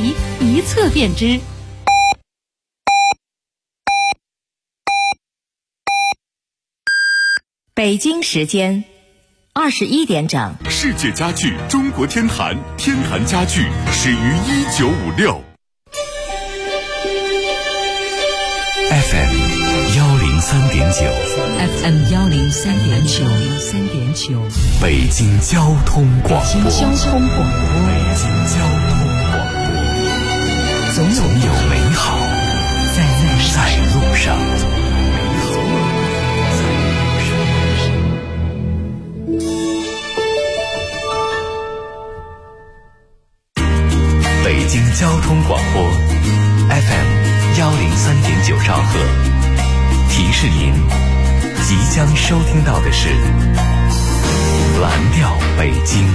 题，一测便知。北京时间21点整， 世界家具中国天坛，天坛家具始于1956。 FM 103.9， 北京交通广播，总有美好在路上。北京交通广播 FM 103.9兆赫，提示您即将收听到的是蓝调北京。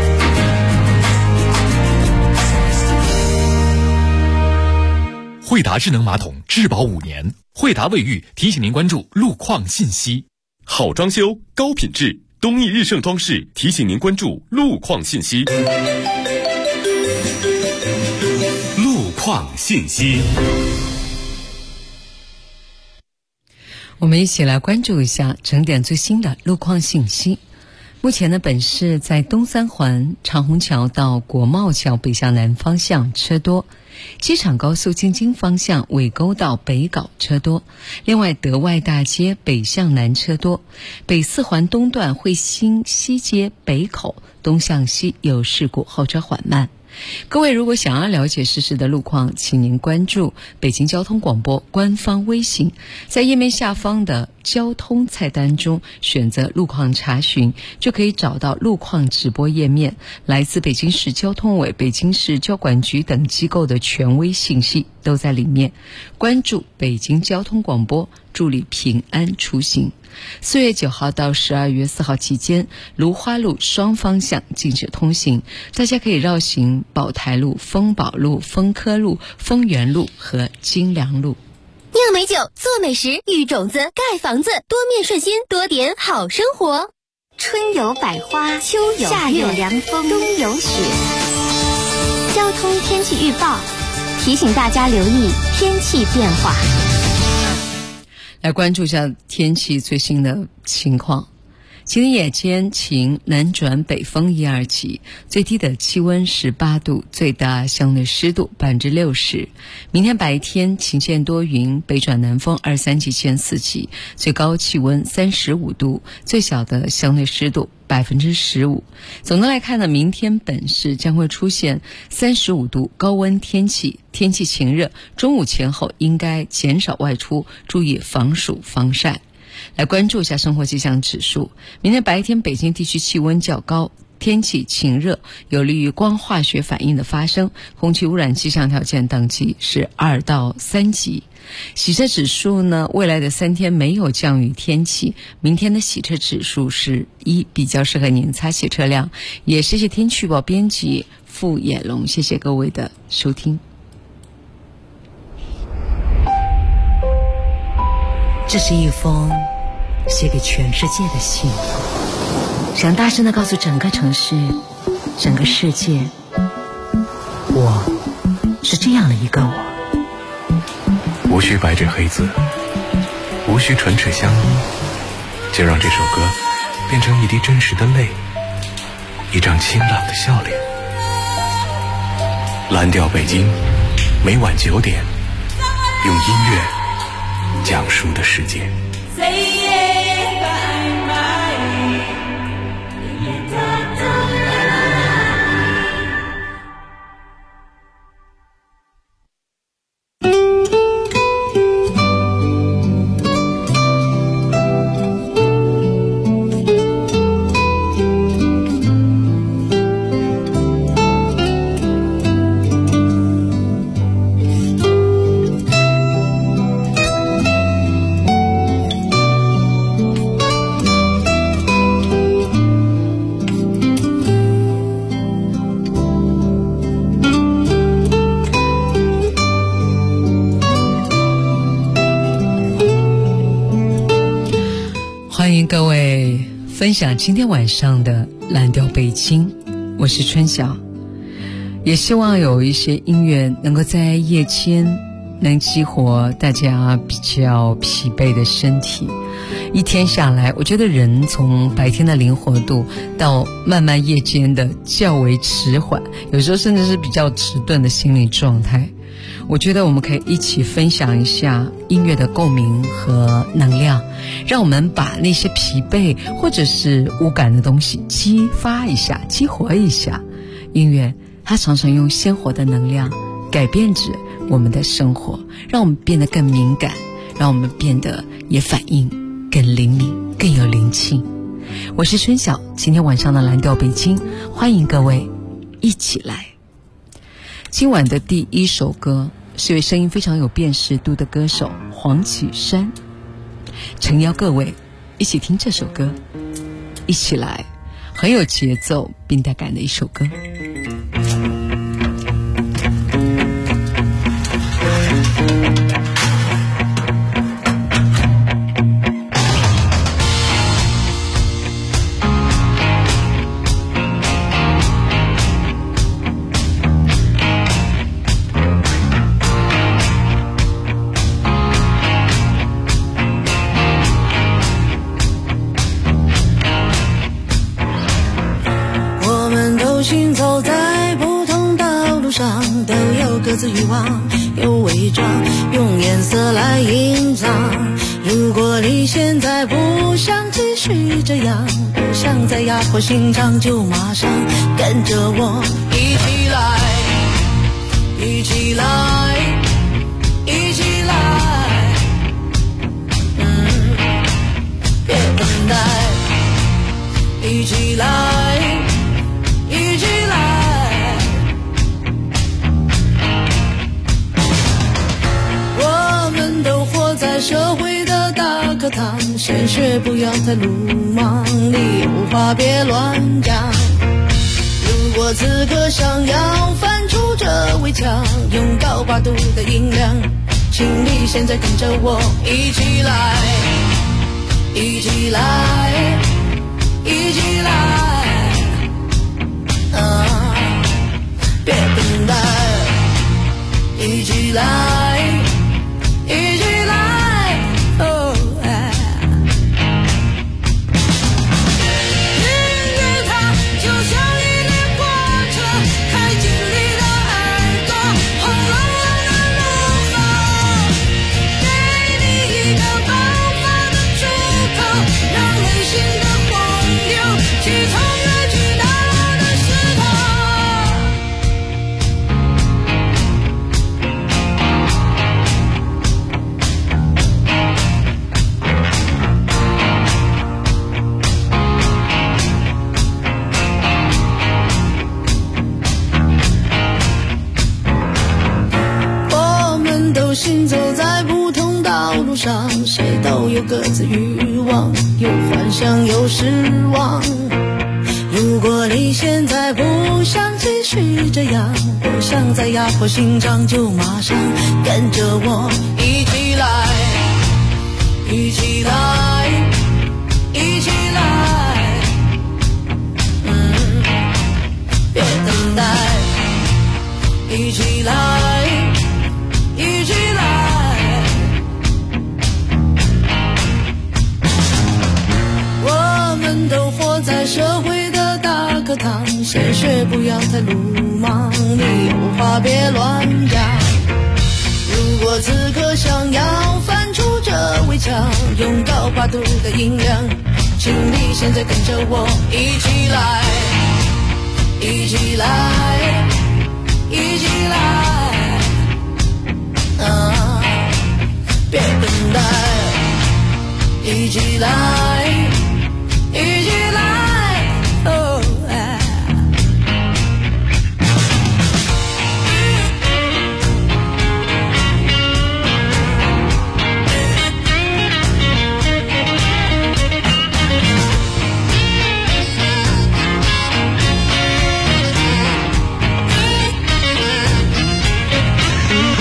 惠达智能马桶质保5年，惠达卫浴提醒您关注路况信息。 好装修高品质，东义日盛装饰提醒您关注路况信息。路况信息， 我们一起来关注一下整点最新的路况信息。目前呢，本市在东三环长虹桥到国贸桥北向南方向车多，机场高速进京方向尾沟到北碏车多，另外德外大街北向南车多，北四环东段汇新西街北口东向西有事故，后车缓慢。各位如果想要了解实时的路况，请您关注北京交通广播官方微信，在页面下方的交通菜单中选择路况查询，就可以找到路况直播页面，来自北京市交通委、北京市交管局等机构的权威信息都在里面。关注北京交通广播，助力平安出行。4月9号到12月4号期间，芦花路双方向禁止通行，大家可以绕行宝台路、丰宝路、丰科路、丰源路和金良路。 酿美酒，做美食，育种子，盖房子，多面顺心，多点好生活。 春有百花，秋有夏有凉风，冬有雪。交通天气预报提醒大家留意天气变化。 来关注一下天气最新的情况。今天夜间晴，南转北风1、2级，最低的气温18度，最大相对湿度60%。明天白天晴间多云，北转南风2、3级见4级，最高气温35度，最小的相对湿度15%。总的来看呢，明天本市将会出现35度高温天气，天气晴热，中午前后应该减少外出，注意防暑防晒。来关注一下生活气象指数。明天白天北京地区气温较高，天气晴热，有利于光化学反应的发生，空气污染气象条件等级是2到3级。洗车指数呢，未来的3天没有降雨天气，明天的洗车指数是1，比较适合您擦洗车辆。也谢谢天气预报编辑傅野龙，谢谢各位的收听。 这是一封写给全世界的信，想大声地告诉整个城市、整个世界，我是这样的一个我。 无需白纸黑字，无需唇齿相依，就让这首歌变成一滴真实的泪，一张清朗的笑脸。蓝调北京，每晚9点，用音乐讲述的世界。 欢迎各位分享今天晚上的蓝调北京，我是春晓。 也希望有一些音乐能够在夜间能激活大家比较疲惫的身体。一天下来，我觉得人从白天的灵活度到慢慢夜间的较为迟缓，有时候甚至是比较迟钝的心理状态，我觉得我们可以一起分享一下音乐的共鸣和能量，让我们把那些疲惫或者是无感的东西激发一下，激活一下。音乐它常常用鲜活的能量改变着我们的生活，让我们变得更敏感，让我们变得也反应更灵敏，更有灵气。我是春晓，今天晚上的蓝调北京，欢迎各位一起来。今晚的第一首歌是一位声音非常有辨识度的歌手黄绮珊，诚邀各位一起听这首歌，一起来，很有节奏并带感的一首歌。 行走在不同道路上，都有各自欲望，有伪装，用颜色来隐藏。如果你现在不想继续这样，不想再压迫心肠，就马上跟着我一起来，一起来，一起来，别等待，一起来，一起来，我们都活在社会的大课堂，先学不要太鲁莽，你有话别乱讲。如果此刻想要翻出这围墙，用高八度的音量，请你现在跟着我一起来，一起来，一起来，别等待，一起来，一起来，哦，音乐它就像一列火车，开进你的耳朵，轰隆隆的怒吼，给你一个爆发的出口，让内心的洪流去冲越巨大的石头。行走在不同道路上，谁都有各自欲望，有幻想有失望。如果你现在不想继续这样，不想再压迫心肠，就马上跟着我一起来，一起来，一起来，别等待，一起来，一起来，我们都活在社会的大课堂，先学不要太鲁莽，你有话别乱讲。如果此刻想要翻出这围墙，用高八度的音量，请你现在跟着我一起来，一起来，一起来，别等待，一起来，一起来，哦，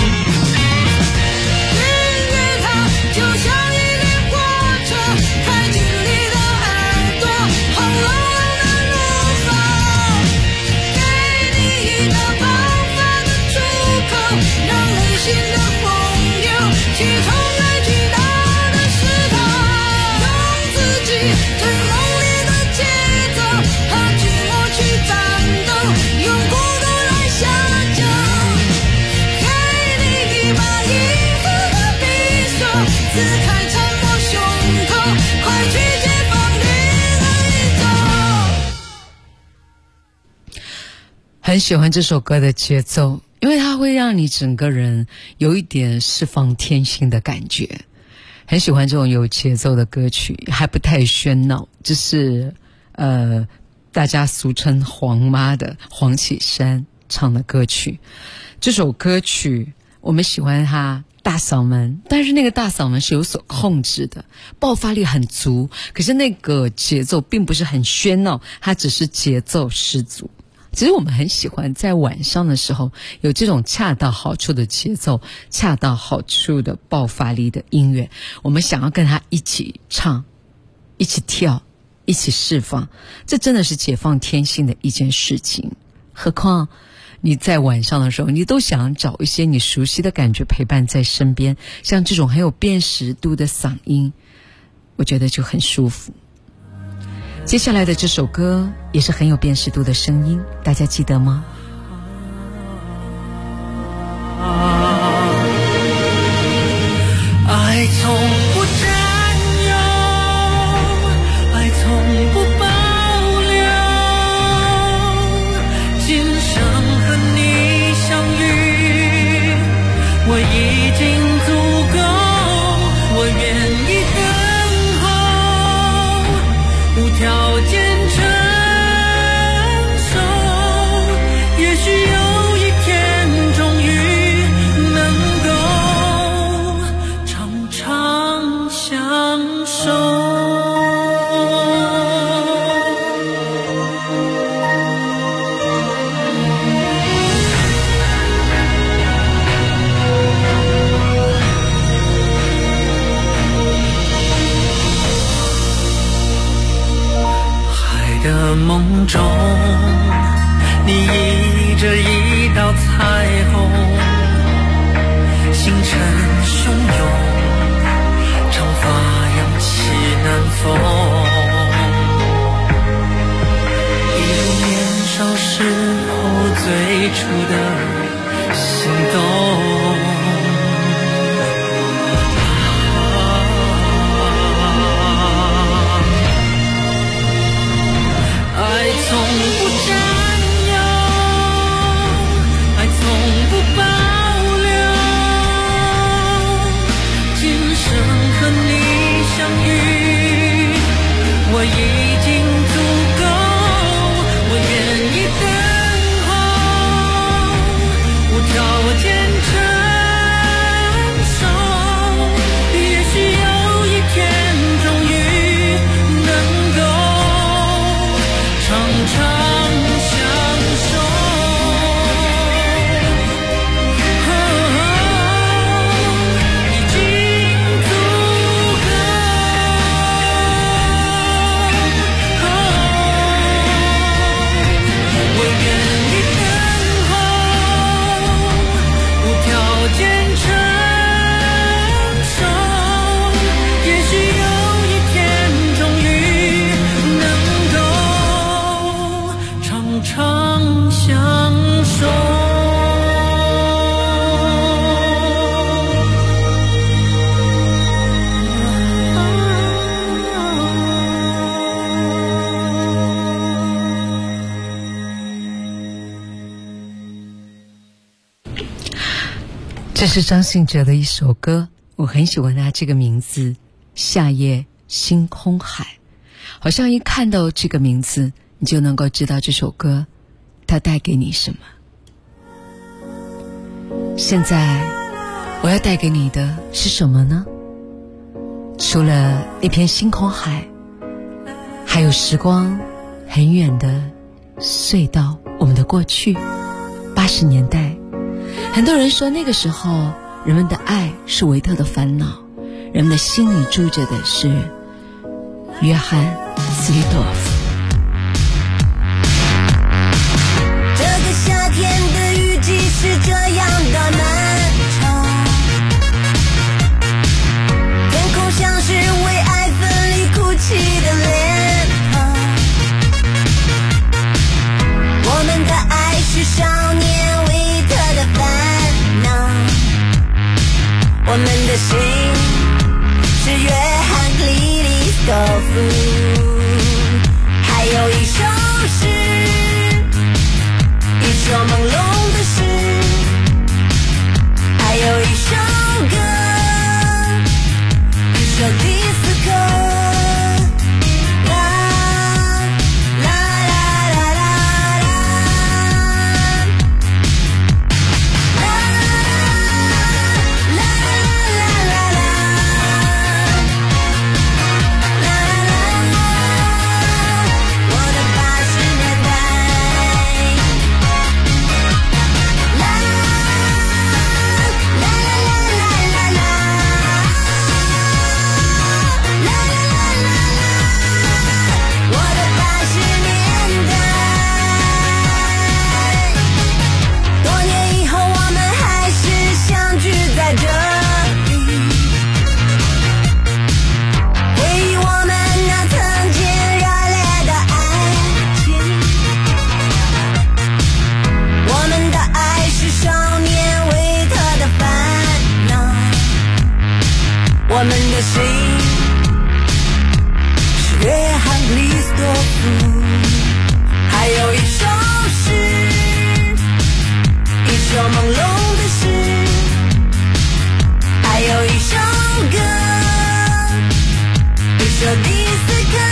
就像一列火车开进次开敞我胸口，快去解放另一种。 很喜欢这首歌的节奏，因为它会让你整个人有一点释放天性的感觉。很喜欢这种有节奏的歌曲，还不太喧闹，就是大家俗称黄妈的黄绮珊唱的歌曲。这首歌曲我们喜欢它大嗓门，但是那个大嗓门是有所控制的，爆发力很足，可是那个节奏并不是很喧闹，它只是节奏十足。其实我们很喜欢在晚上的时候有这种恰到好处的节奏，恰到好处的爆发力的音乐，我们想要跟他一起唱，一起跳，一起释放，这真的是解放天性的一件事情。何况你在晚上的时候，你都想找一些你熟悉的感觉陪伴在身边，像这种很有辨识度的嗓音，我觉得就很舒服。接下来的这首歌也是很有辨识度的声音，大家记得吗？ 爱从不占有，爱从不保留，今生和你相遇，我已经足够，我愿意等候，无条件承受，也许有一天终于能够常常相守。的梦中，你倚着一道彩虹，星辰汹涌，长发扬起南风，一如年少时候最初的心动。爱从不占有，爱从不保留，今生和你相遇，我已经足够，我愿意等候，无条件承受，也许有一天终于能够常常相守，已经足够，我愿意等候，无条件承受，也许有一天终于能够常常相守。 这是张信哲的一首歌，我很喜欢他这个名字，夏夜星空海。好像一看到这个名字，你就能够知道这首歌它带给你什么。现在我要带给你的是什么呢？除了一片星空海，还有时光很远的隧道，我们的过去。80年代，很多人说那个时候人们的爱是维特的烦恼，人们的心里住着的是约翰斯里多夫。 这个夏天的雨季是这样的漫长，天空像是为爱分离哭泣的脸庞，我们的爱是少年维特的烦恼，我们的心还有一首诗，一首朦胧的诗，还有一首歌，一首迪斯科。我们的谁是约翰克里斯多夫？还有一首诗，一首朦胧的诗，还有一首歌，一首迪斯科。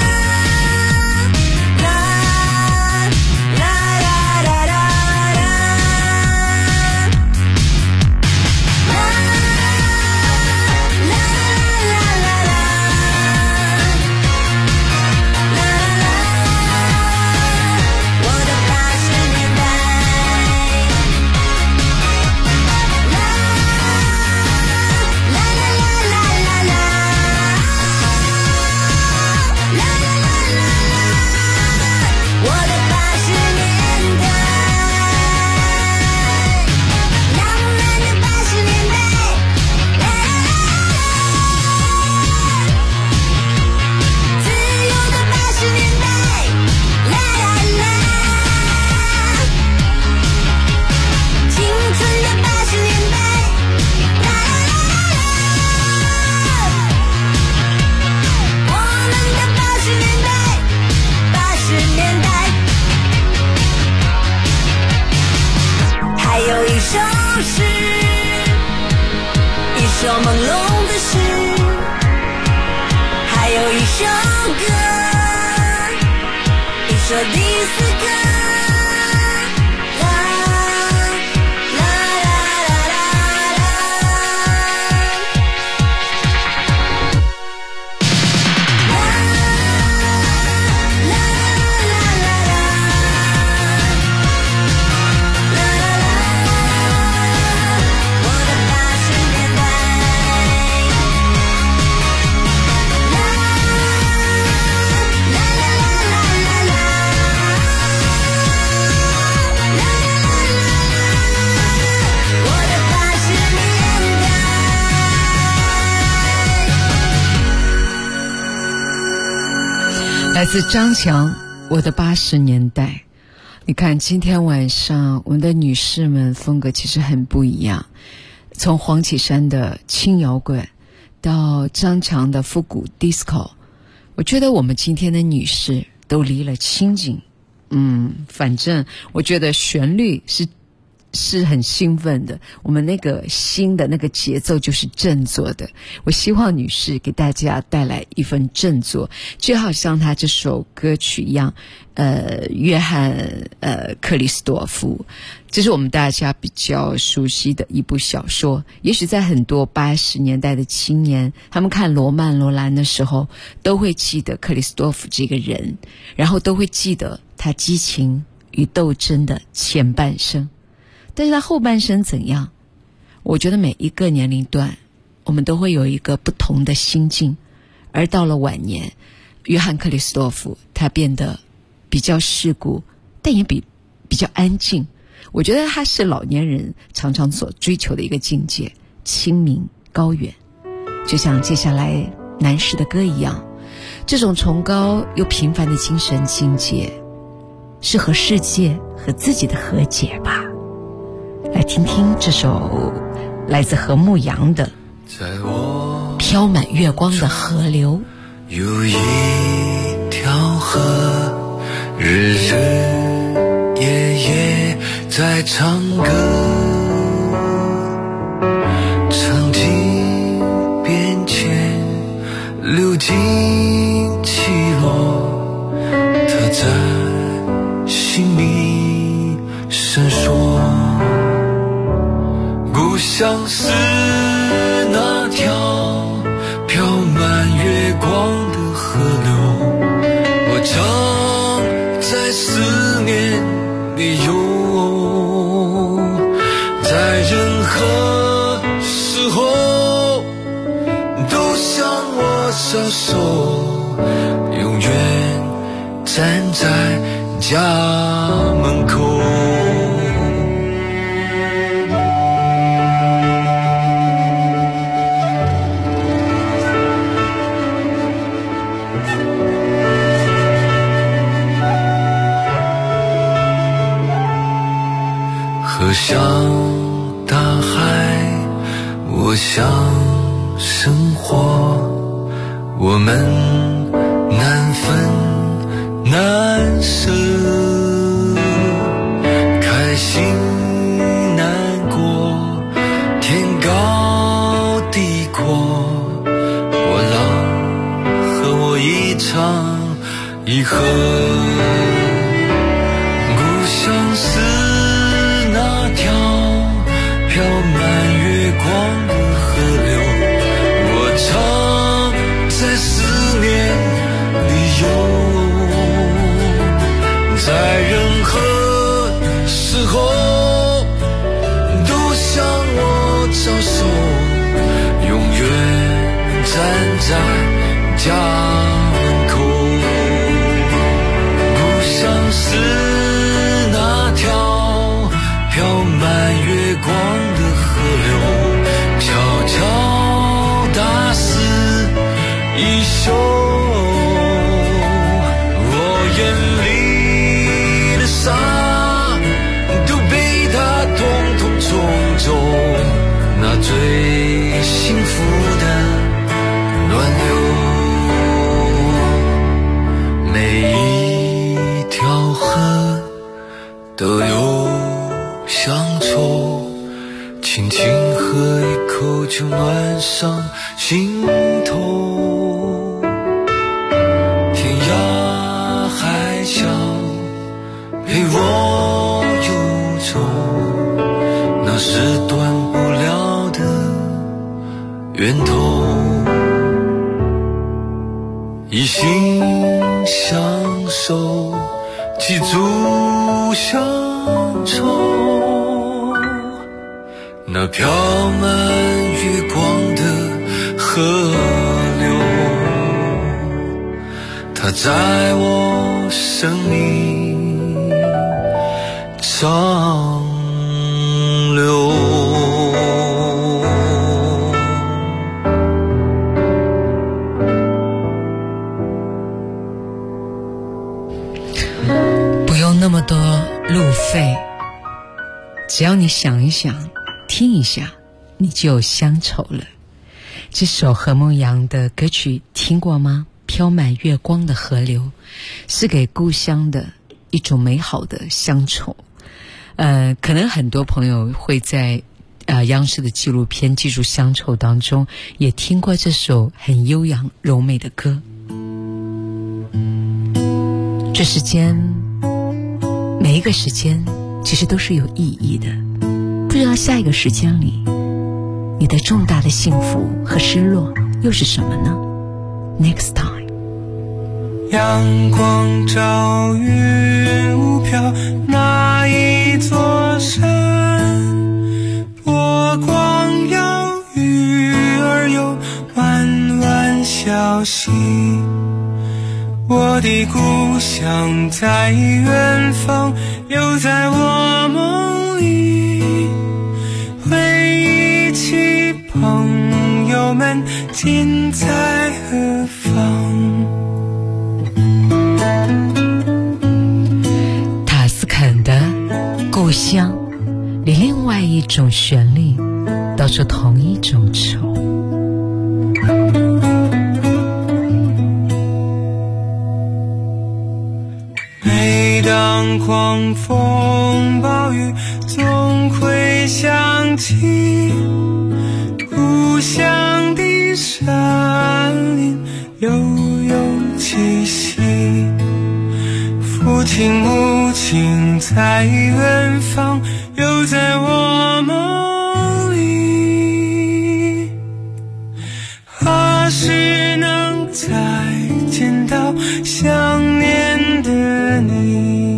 一首朦胧的诗，还有一首歌，一首迪斯科。 来自张强，我的80年代。你看今天晚上我们的女士们风格其实很不一样，从黄绮珊的轻摇滚到张强的复古 disco， 我觉得我们今天的女士都离了清静。反正我觉得旋律是很兴奋的，我们那个新的那个节奏就是振作的。我希望女士给大家带来一份振作，就好像她这首歌曲一样，约翰克里斯多夫，这是我们大家比较熟悉的一部小说。也许在很多80年代的青年，他们看罗曼罗兰的时候，都会记得克里斯多夫这个人，然后都会记得他激情与斗争的前半生。但是他后半生怎样？我觉得每一个年龄段我们都会有一个不同的心境。而到了晚年，约翰克里斯多夫他变得比较世故，但也比较安静。我觉得他是老年人常常所追求的一个境界，清明高远。就像接下来男士的歌一样，这种崇高又平凡的精神境界是和世界和自己的和解吧。来听听这首来自何牧阳的《飘满月光的河流》。 有一条河，日日夜夜在唱歌，场景变迁，流进起落，它在心里闪烁。故乡是那条飘满月光的河流，我常在思念里游，在任何时候都向我招手，永远站在家门口。河向大海，我向生活，我们难分难舍，开心难过，天高地阔，波浪和我一唱一和。故乡是那条飘满月光的河流，我常在思念里游，在任何时候都向我招手，永远站在家门口。故乡是那条飘满月光的河流，悄悄打湿衣袖，我眼里的沙都被它统统冲走，那最幸福的暖流。每一条河都有乡愁，轻轻喝一口就暖上心头。天涯海角陪我游走，那是断不了的源头。一心相守，记住乡愁，那飘满月光的河流，它在我生命长流。 不用那么多路费，只要你想一想，听一下，你就有乡愁了。这首何梦阳的歌曲听过吗？飘满月光的河流，是给故乡的一种美好的乡愁。可能很多朋友会在央视的纪录片《记住乡愁》当中也听过这首很悠扬柔美的歌。这时间，每一个时间其实都是有意义的，不知道下一个时间里你的重大的幸福和失落又是什么呢？ Next time。 阳光照云雾飘，那一座山，波光摇，鱼儿游，弯弯小溪。我的故乡在远方，留在我梦里，回忆起朋友们近在何方。 塔斯肯的故乡里另外一种旋律，道出同一种愁。 当狂风暴雨总会想起故乡的山林悠悠气息，父亲母亲在远方，又在我梦里。何时能再见到想念的你？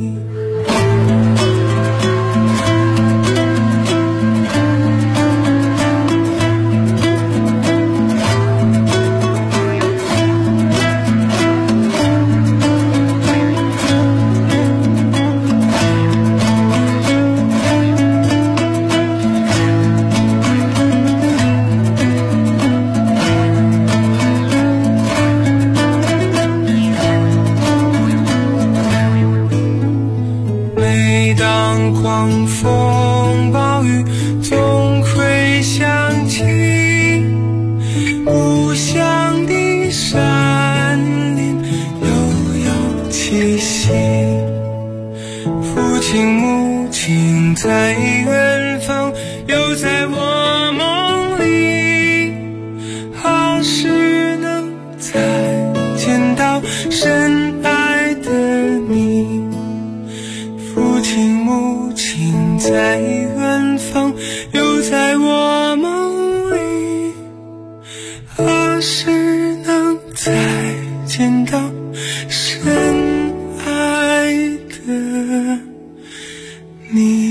狂风暴雨总会想起故乡的山林悠悠气息，父亲母亲在远方，又在我梦里。何时能再见到深爱的你？父亲母亲在远方，又在我梦里。何时能再见到深爱的你？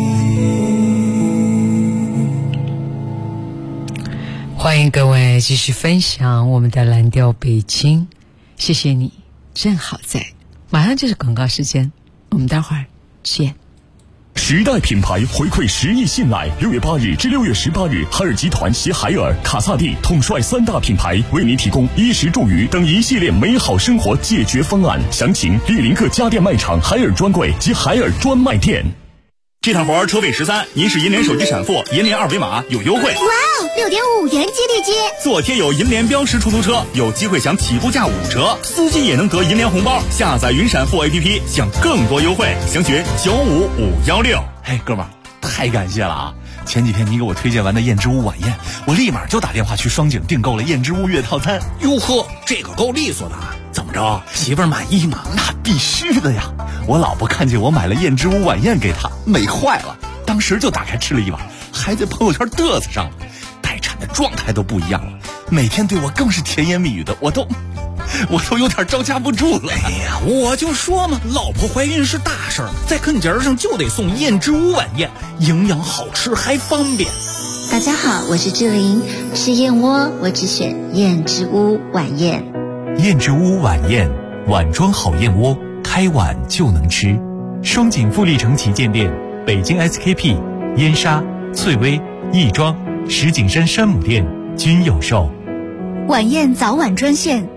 欢迎各位继续分享我们的蓝调北京，谢谢你，正好在。马上就是广告时间，我们待会儿见。 时代品牌回馈10亿信赖，6月8日至6月18日，海尔集团携海尔、卡萨帝统帅3大品牌，为您提供衣食住娱等一系列美好生活解决方案。详情莅临各家电卖场海尔专柜及海尔专卖店。 这趟活车费13，您是银联手机闪付，银联二维码有优惠。 哇哦，6.5元激励金！ 做贴有银联标识出租车，有机会享起步价5折，司机也能得银联红包。下载云闪付 APP， 享更多优惠，详询95516。 嘿，哥们儿，太感谢了啊！前几天你给我推荐完的燕之屋晚宴，我立马就打电话去双井订购了燕之屋月套餐。 哟呵，这个够利索的。怎么着，媳妇儿满意吗？ 那必须的呀！我老婆看见我买了燕之屋晚宴给她，美坏了，当时就打开吃了一碗，还在朋友圈嘚瑟上了。待产的状态都不一样了，每天对我更是甜言蜜语的，我都有点招架不住了。 哎呀，我就说嘛，老婆怀孕是大事儿，在跟节儿上就得送燕之屋晚宴，营养好吃还方便。 大家好，我是志玲，吃燕窝我只选燕之屋晚宴。 燕之屋晚宴，碗装好燕窝，开碗就能吃。双井富力城旗舰店、北京 SKP、燕莎、翠微、亦庄、石景山山姆店均有售。 晚宴早晚专线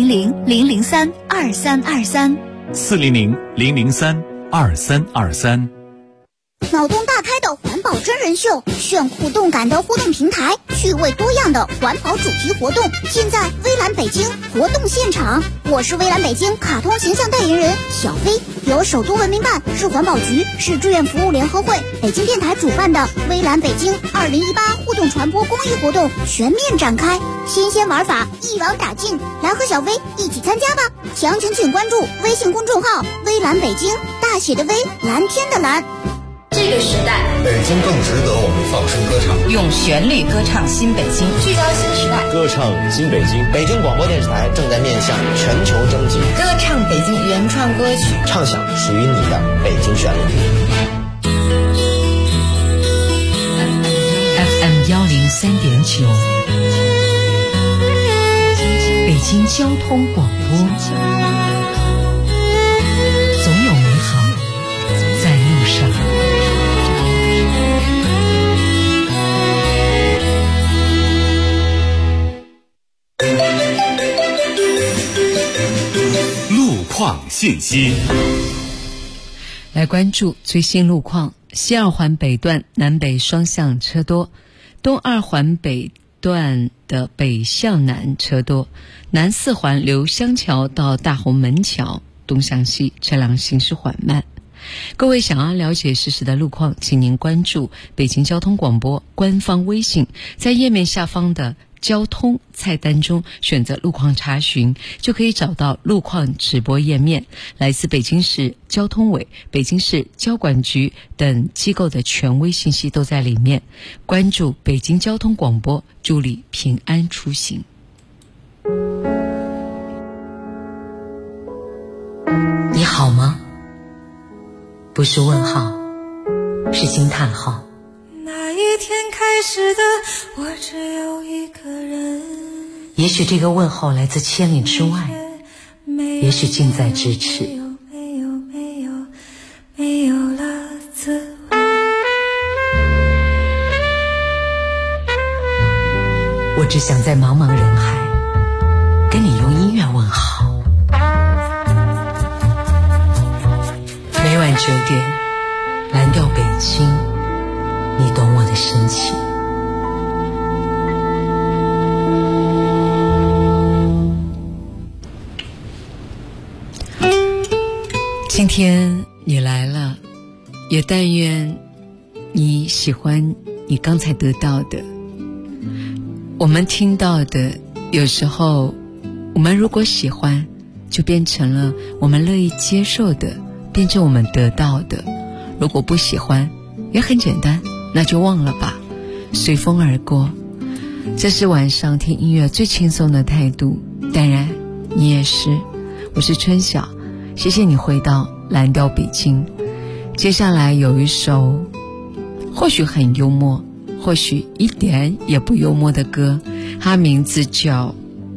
400-003-2323 400-003-2323。 脑洞大开的环保真人秀，炫互动感的互动平台，趣味多样的环保主题活动，现在微蓝北京活动现场。我是微蓝北京卡通形象代言人小飞，由首都文明办、市环保局、市志愿服务联合会、北京电台主办的微蓝北京2018互动传播公益活动全面展开，新鲜玩法一网打尽，来和小飞一起参加吧！详情请关注微信公众号微蓝北京，大写的微，蓝天的蓝。 这个时代， 北京更值得我们放声歌唱， 用旋律歌唱新北京，聚焦新时代， 歌唱新北京。北京广播电视台正在面向全球征集， 歌唱北京原创歌曲， 唱响属于你的北京旋律。 FM 103.9，北京交通广播，总有美好在路上。 路况信息， 来关注最新路况。西二环北段南北双向车多，东二环北段的北向南车多，南四环刘香桥到大红门桥东向西，车辆行驶缓慢。各位想要了解实时的路况，请您关注北京交通广播官方微信，在页面下方的交通菜单中选择路况查询，就可以找到路况直播页面。来自北京市交通委、北京市交管局等机构的权威信息都在里面。关注北京交通广播，祝你平安出行。 你好吗？不是问号，是惊叹号。 那一天开始的我只有一个人， 也许这个问候来自千里之外，也许近在咫尺。 没有了自我。 我只想在茫茫人海跟你用音乐问好。每晚9点，蓝调北京，你懂我的深情。 今天你来了，也但愿你喜欢你刚才得到的。我们听到的，有时候我们如果喜欢，就变成了我们乐意接受的，变成我们得到的。如果不喜欢，也很简单，那就忘了吧，随风而过。这是晚上听音乐最轻松的态度，当然你也是。我是春晓，谢谢你回到蓝调北京。接下来有一首或许很幽默，或许一点也不幽默的歌，它名字叫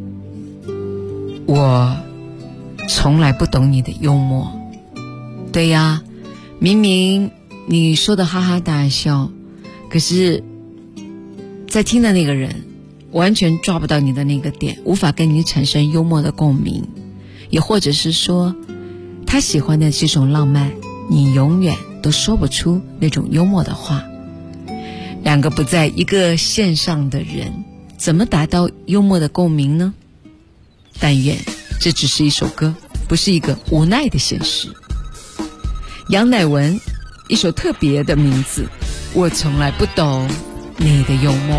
我从来不懂你的幽默。对呀，明明你说的哈哈大笑，可是在听的那个人完全抓不到你的那个点，无法跟你产生幽默的共鸣。也或者是说他喜欢的这种浪漫，你永远都说不出那种幽默的话。两个不在一个线上的人，怎么达到幽默的共鸣呢？但愿这只是一首歌，不是一个无奈的现实。杨乃文一首特别的名字，我从来不懂你的幽默。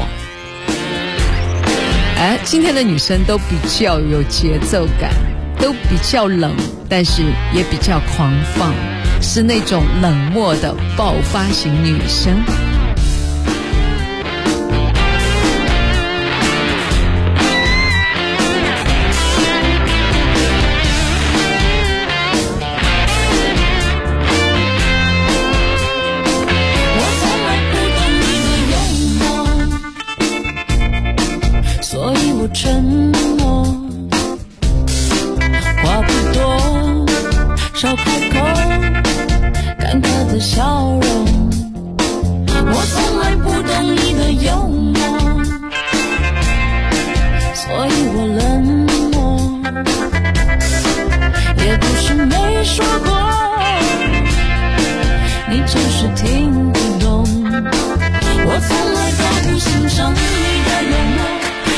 今天的女生都比较有节奏感，都比较冷，但是也比较狂放，是那种冷漠的爆发型女生。 沉默，话不多，少开口，尴尬的笑容。我从来不懂你的幽默，所以我冷漠，也不是没说过，你就是听不懂。我从来都不欣赏你的幽默，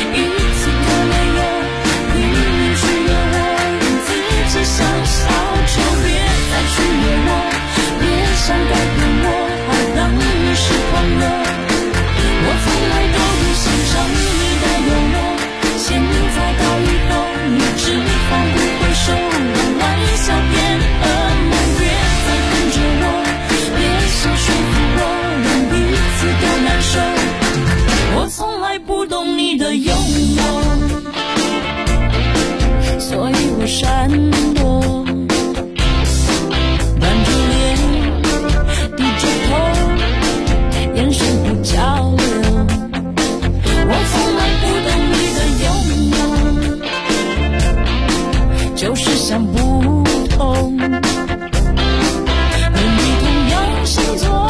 想小丑，别再取悦我，别想改变我，还当你是朋友。我从来都不欣赏你的幽默，现在到以后你只放不回手，让玩笑变噩梦，别再跟着我，别想说服我，让彼此都难受。我从来不懂你的幽默，所以我闪躲，板着脸，低着头，眼神不交流。我从来不懂你的幽默，就是想不通，和你同样星座，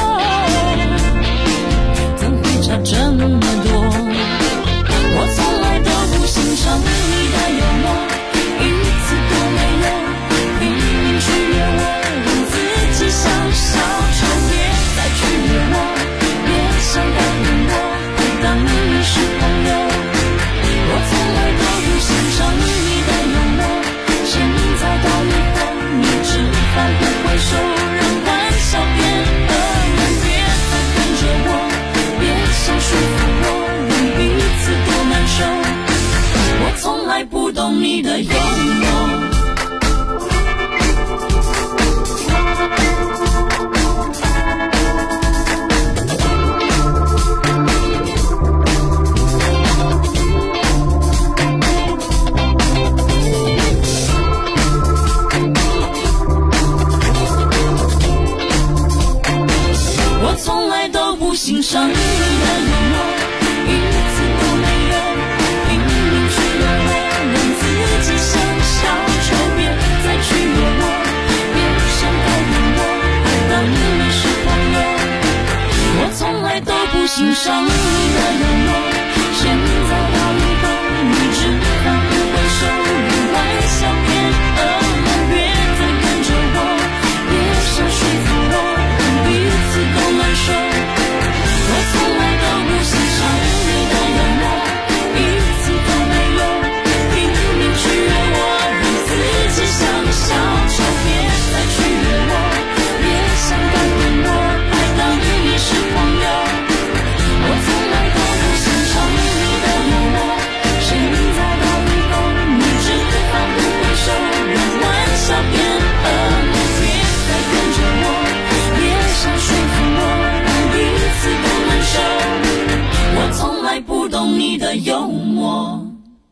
怎会差这么多？我从来都不欣赏你的幽默，一次都没有，拼命取悦我，让自己像小丑，别再取悦我，别想改变我，还当你是朋友。我从来都不欣赏你的幽默，现在到以后你赏你的幽默。现在到以后，你只当不回首，用玩笑骗恶魔，别再跟着我，别想说服我，让彼此都难受。我从来都不欣赏你的幽默，一次都没有，拼命取悦我，让自己像小丑，别再取悦我，别想感动我，还当你是朋友。我从来都不欣赏你的幽默，现在到以后，你只当不回首，让玩笑变恶魔，别再跟着我，别想说服我，让彼此都难受。我从来不懂你的幽默。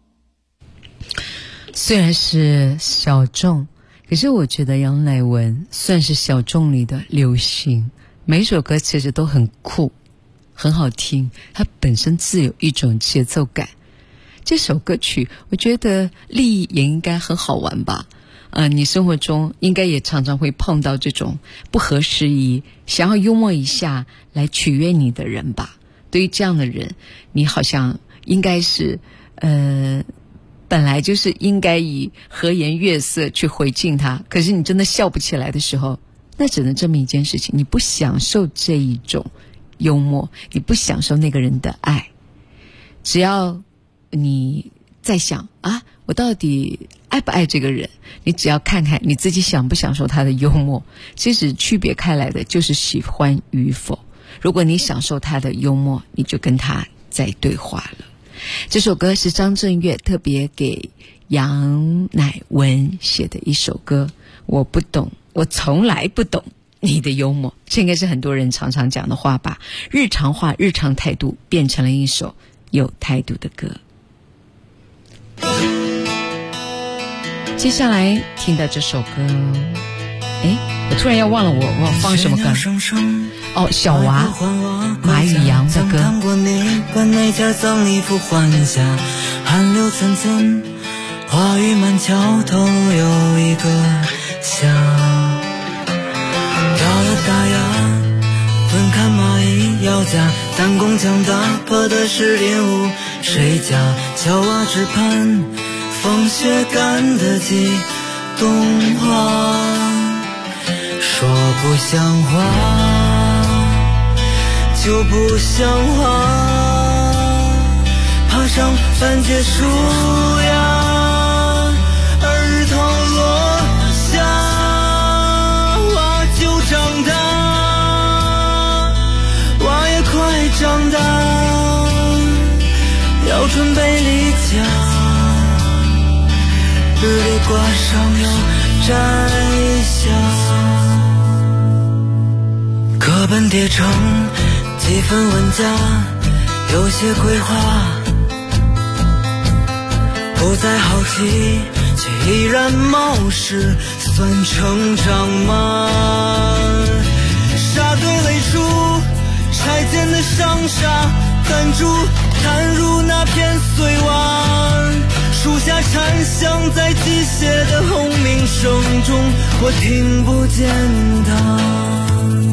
虽然是小众，可是我觉得杨乃文算是小众里的流行，每一首歌其实都很酷很好听，它本身自有一种节奏感。这首歌曲我觉得立意也应该很好玩吧。你生活中应该也常常会碰到这种不合时宜想要幽默一下来取悦你的人吧。对于这样的人，你好像应该是本来就是应该以和颜悦色去回敬他，可是你真的笑不起来的时候，那只能证明一件事情，你不享受这一种幽默，你不享受那个人的爱。只要你在想我到底爱不爱这个人，你只要看看你自己享不享受他的幽默，其实区别开来的就是喜欢与否。如果你享受他的幽默，你就跟他在对话了。这首歌是张震岳特别给杨乃文写的一首歌，我不懂，我从来不懂你的幽默。这应该是很多人常常讲的话吧，日常化日常态度变成了一首有态度的歌。接下来听到这首歌，我突然要忘了我放什么歌小娃马宇阳的歌。 看过你把那件脏衣服换下，汗流涔涔，话语满桥头有一个下，咬了大牙，分开蚂蚁咬架，弹弓枪打破的是猎物谁家，小娃只盼风雪赶得及动画，说不像话就不像话，爬上半截树芽，儿童落下，娃就长大，娃也快长大，要准备离家，日历挂上又摘下，课本叠成几份文家，有些规划，不再好奇，却依然冒失，算成长吗？沙堆垒出拆建的商厦，弹珠弹入那片碎瓦，树下蝉响在机械的轰鸣声中，我听不见它。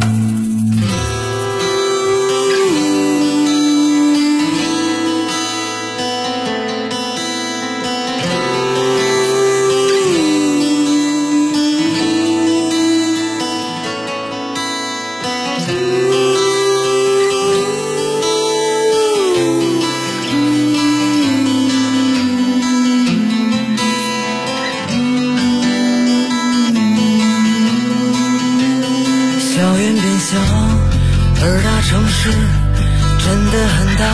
城市真的很大，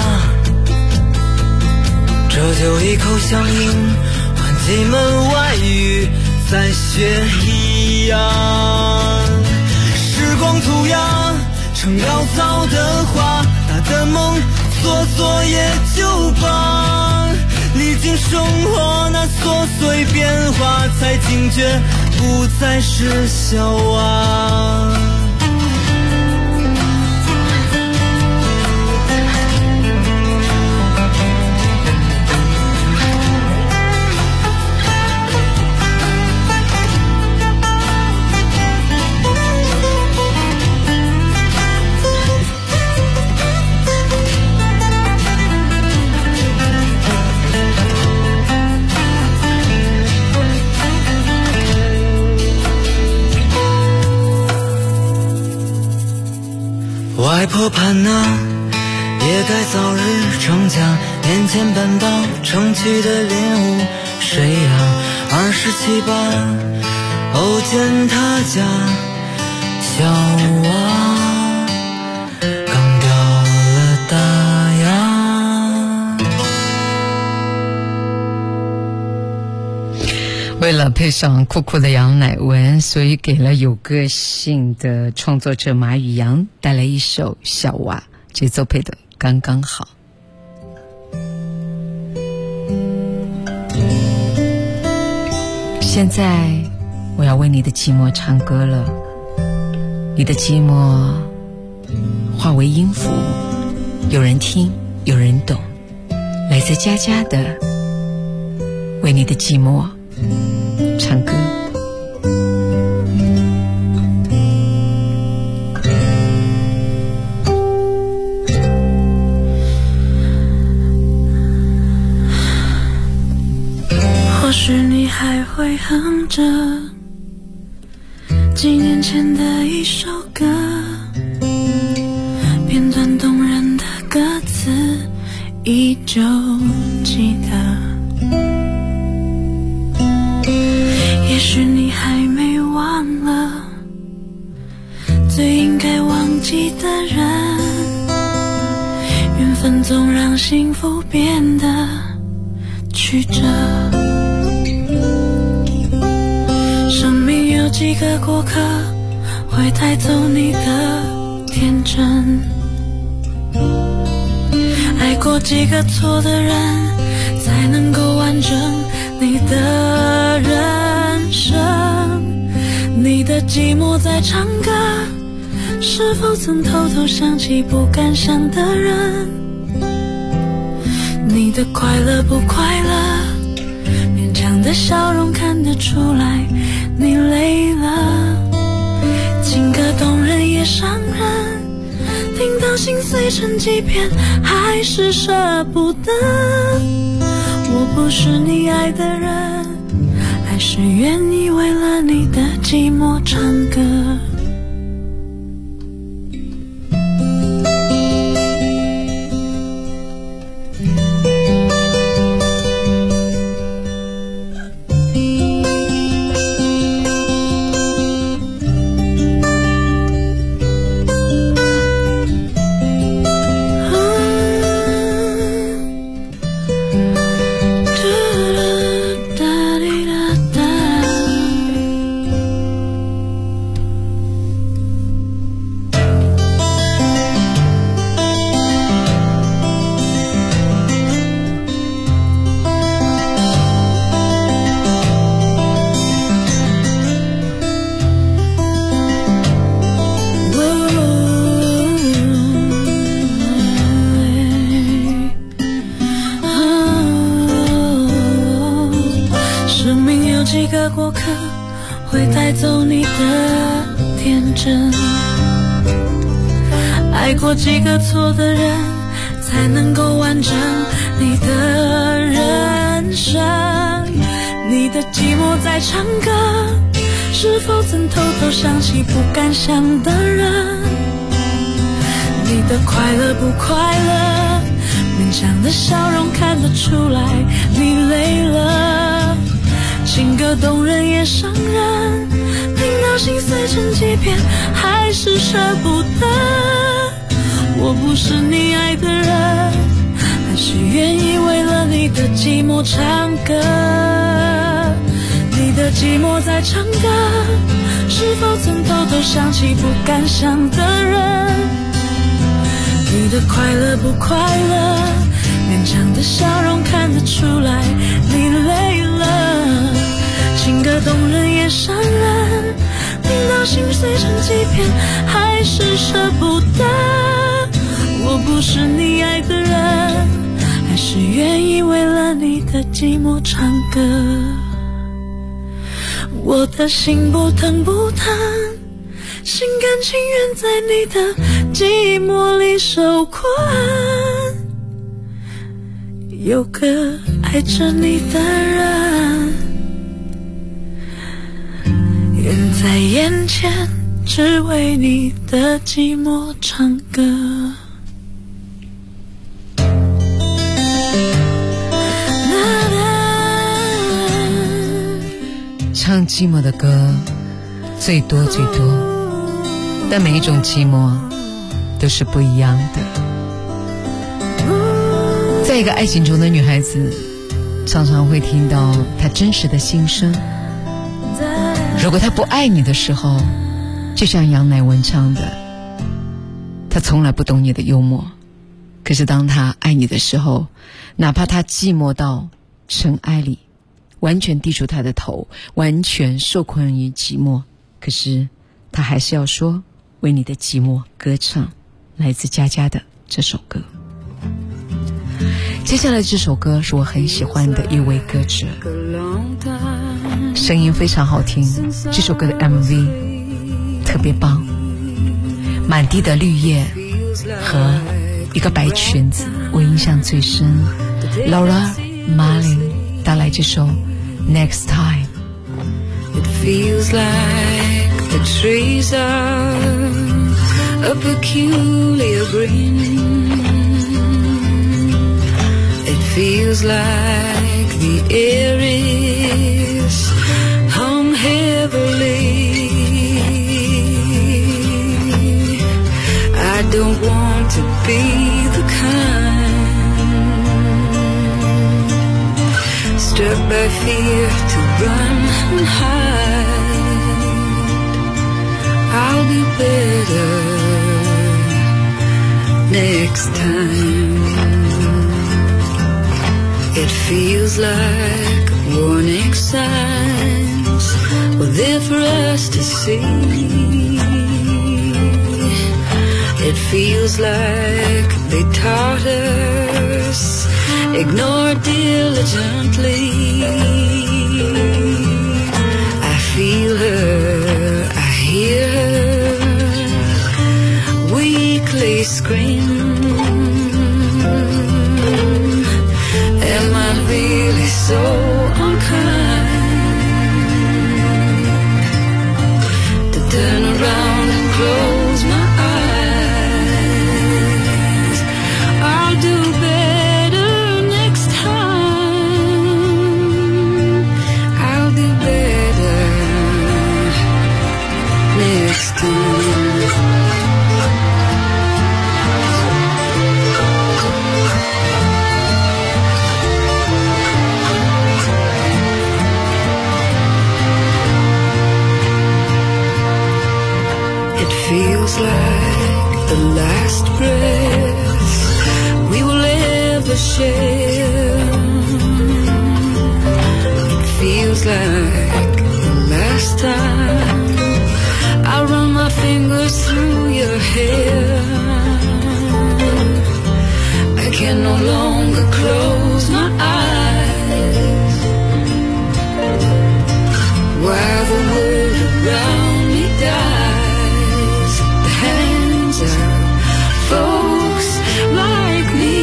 这就一口响应，换几门外语在学一样。时光涂鸦成潦草的画，大的梦做作业就罢，历经生活那琐碎变化，才惊觉不再是笑话。 爱破盘啊，也该早日成家，年前搬到城区的练武，谁呀？27、8，偶见他家小娃刚掉了大牙。 为了配上酷酷的杨乃文，所以给了有个性的创作者马宇阳带来一首《小娃》，节奏配得刚刚好。现在我要为你的寂寞唱歌了，你的寂寞化为音符，有人听，有人懂。来自佳佳的为你的寂寞唱歌。 或许你还会哼着几年前的一首歌，片段动人的歌词依旧记得。也许你还没忘了最应该忘记的人，缘分总让幸福变得曲折。生命有几个过客会带走你的天真，爱过几个错的人才能够完整你的人生。你的寂寞在唱歌，是否曾偷偷想起不敢想的人？你的快乐不快乐，勉强的笑容看得出来你累了。情歌动人也伤人，听到心碎成几片还是舍不得。我不是你爱的人，还是愿意为了你的寂寞唱歌。几个过客会带走你的天真，爱过几个错的人才能够完整你的人生。你的寂寞在唱歌，是否曾偷偷想起不敢想的人？你的快乐不快乐，勉强的笑容看得出来你累了。情歌动人也伤人，听到心碎成几片还是舍不得。我不是你爱的人，还是愿意为了你的寂寞唱歌。你的寂寞在唱歌，是否曾偷偷想起不敢想的人？你的快乐不快乐，勉强的笑容看得出来你累了。情歌动人也伤人，听到心碎成几片还是舍不得。我不是你爱的人，还是愿意为了你的寂寞唱歌。我的心不疼不疼，心甘情愿在你的寂寞里受困。有个爱着你的人，远在眼前只为你的寂寞唱歌。 唱寂寞的歌最多最多，但每一种寂寞都是不一样的。在一个爱情中的女孩子常常会听到她真实的心声。如果她不爱你的时候，就像杨乃文唱的，她从来不懂你的幽默，可是当她爱你的时候，哪怕她寂寞到尘埃里，完全低出她的头，完全受困于寂寞，可是她还是要说为你的寂寞歌唱。来自佳佳的这首歌。接下来这首歌是我很喜欢的一位歌者，声音非常好听，这首歌的 MV 特别棒，满地的绿叶和一个白裙子我印象最深。 Laura Marling 带来这首 Next Time。 It feels like the trees are a peculiar green. It feels like the air is hung heavily. I don't want to be the kind struck by fear to run and hide. I'll be better next time. It feels like warning signs were there for us to see. It feels like they taught us ignore diligently. I feel her, I hear her weakly scream. Am I really so unkind to turn around and close my eyes? I'll do better next time. I'll do better next time. Feels like the last breath we will ever share. It feels like the last time I run my fingers through your hair. I can no longer close my eyes while the world around me dies. Folks like me,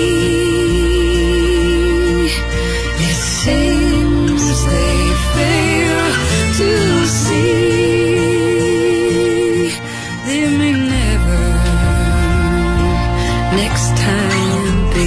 it seems they fail to see there may never next time be.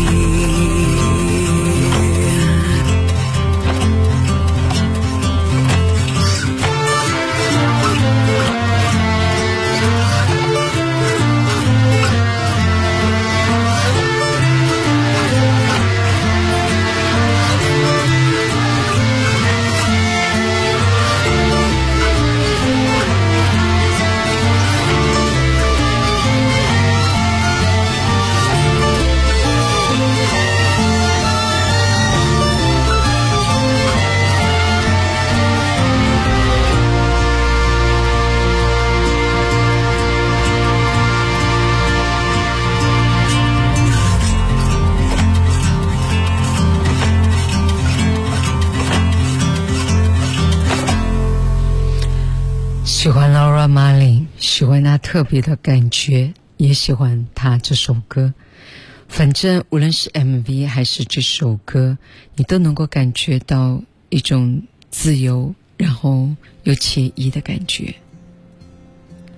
喜欢 Laura Marling， 喜欢她特别的感觉，也喜欢她这首歌。反正无论是 MV 还是这首歌，你都能够感觉到一种自由然后又惬意的感觉。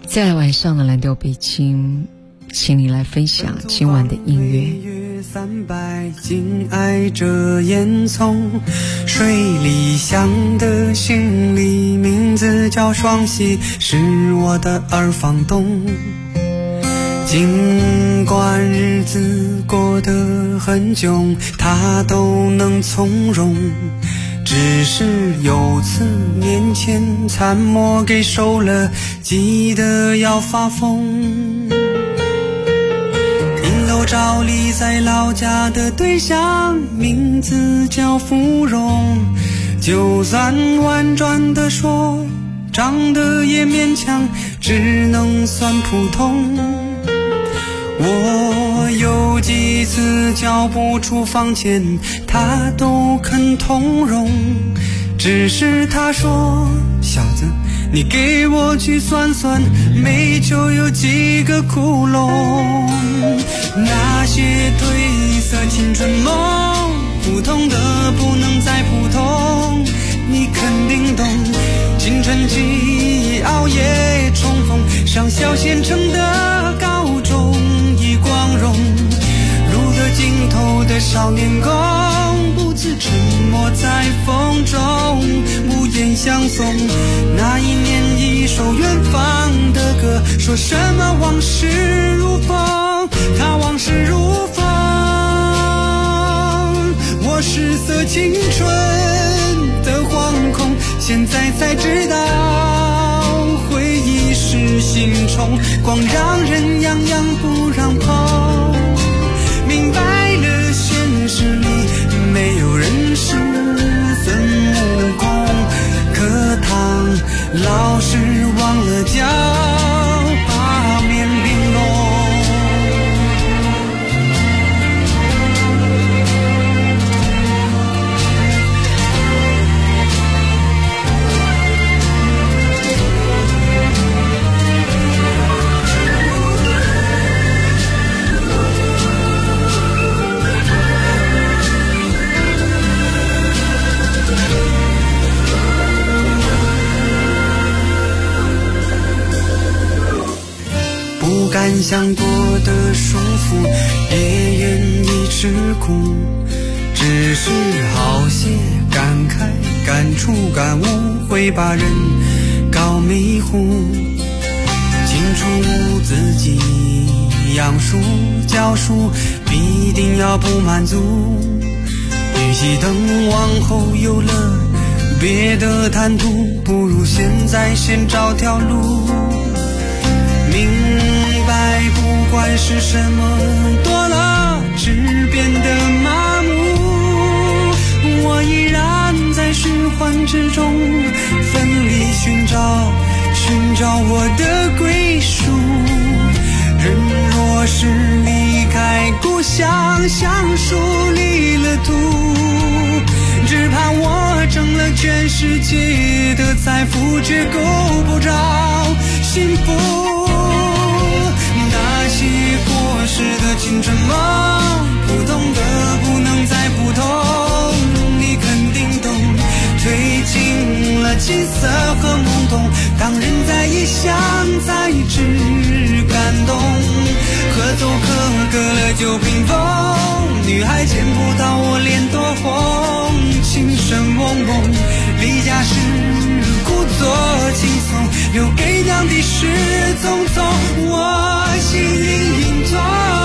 在晚上的蓝调北京，请你来分享今晚的音乐。 300紧挨着烟囱，水里响的行李，名字叫双喜，是我的二房东。尽管日子过得很窘，他都能从容。只是有次年前参谋给收了，急得要发疯。顶楼照例在老家的对象，名字叫芙蓉。就算婉转地说，长得也勉强，只能算普通。我有几次交不出房钱，他都肯通融。只是他说，小子，你给我去算算，煤球有几个窟窿。那些褪色青春梦，普通的不能再普通，你肯定懂。青春期熬夜冲锋，上小县城的高中已光荣。路的尽头的少年宫，不自沉默在风中，无言相送。那一年一首远方的歌，说什么往事如风，他往事如风。我失色青春的惶恐，现在才知道回忆是心虫，光让人痒痒不让碰。明白了现实里没有人是孙悟空，课堂老师忘了教八面玲珑。不敢想过的束缚，也愿意吃苦，只是好些感慨感触感悟，会把人搞迷糊。清楚自己养书教书必定要不满足，与其等往后有了别的谈吐，不如现在先找条路。明白不管是什么多了只变得麻木，我依然在循环之中奋力寻找我的归属。人若是离开故乡，像树离了土，只怕我挣了全世界的财富，却够不着幸福。那些过时的青春梦，普通的不能再普通，你肯定懂。褪尽了金色和懵懂，当人在异乡才知感动。合奏课隔了9屏风，女孩见不到我脸多红。情深蒙蒙，离家时故作轻松，留给娘的是匆匆。我心隐隐痛，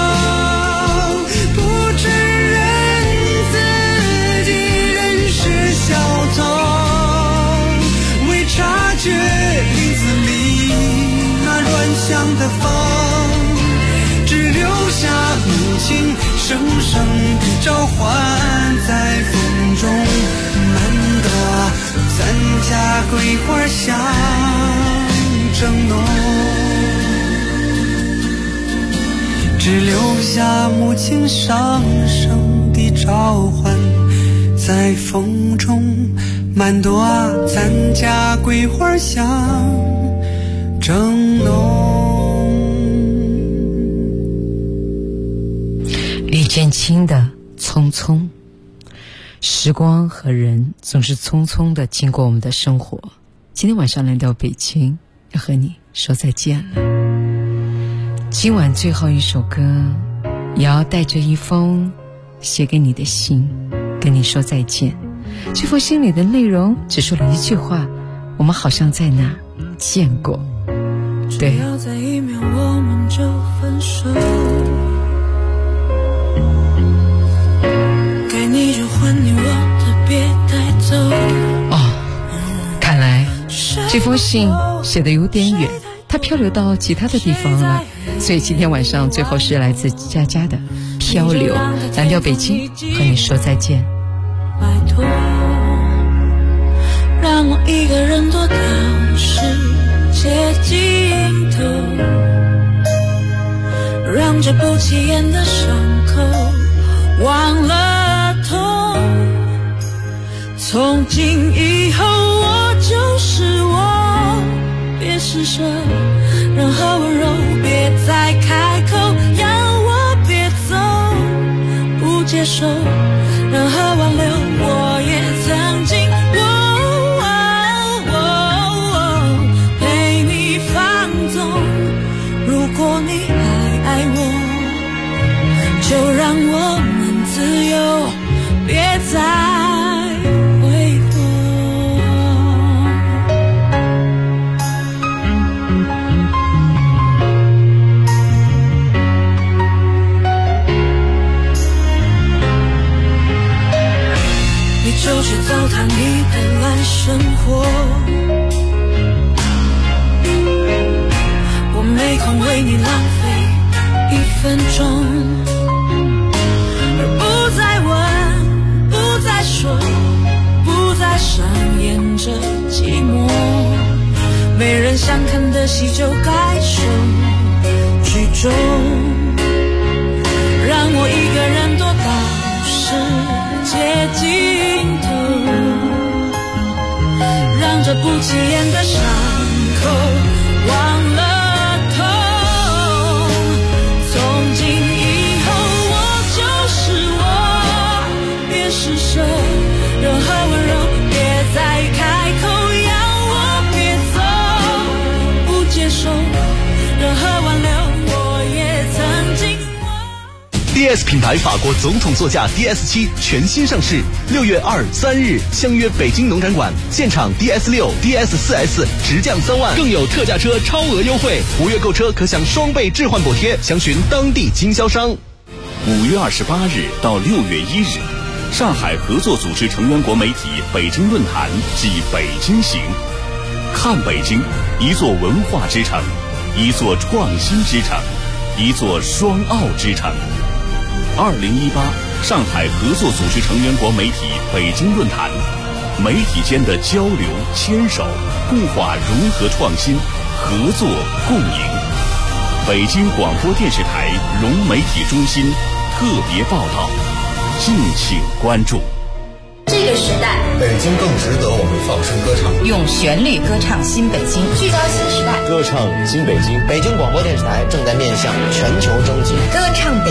不承认自己仍是小童，未察觉林子里那乱响的风，只留下母亲声声的召唤在风中。难得咱家桂花香正浓，只留下母亲声声的召唤在风中。满朵啊，咱家桂花香正浓。 李建清的匆匆，时光和人总是匆匆的经过我们的生活。今天晚上来到北京，要和你说再见了。今晚最后一首歌，也要带着一封写给你的信，跟你说再见。这封信里的内容只说了一句话：我们好像在哪见过。对， 只要在一秒我们就分手，该你就还你，我的别带走。 看来这封信写得有点远，它漂流到其他的地方了，所以今天晚上最后是来自佳佳的漂流，蓝调北京和你说再见。 拜托，让我一个人躲到世界尽头，让这不起眼的伤口忘了痛。从今以后我就是我，别施舍，任何温柔别再开口，要我别走，不接受任何挽留，我也曾经陪你放纵。如果你还爱我，就让我们自由，别再就去糟蹋你的烂生活，我没空为你浪费1分钟，而不再问，不再说，不再上演着寂寞，没人想看的戏就该收剧终，让我一个人躲到世界尽头，让这不起眼的伤口忘了痛。从今以后我就是我，别施舍任何温柔，别再开口要我别走，不接受任何挽留，我也曾经。 DS 品牌法国总统座驾 DS7 全新上市，6月2、3日相约北京农展馆，现场 DS6、DS4S 直降3万，更有特价车超额优惠，5月购车可享双倍置换补贴，详询当地经销商。 5月28日到6月1日，上海合作组织成员国媒体北京论坛暨北京行，看北京，一座文化之城，一座创新之城，一座双奥之城。2018上海合作组织成员国媒体北京论坛，媒体间的交流、牵手、固化融合创新，合作共赢。北京广播电视台融媒体中心特别报道，敬请关注。 这个时代， 北京更值得我们放声歌唱， 用旋律歌唱新北京，聚焦新时代， 歌唱新北京。北京广播电视台正在面向全球征集， 歌唱北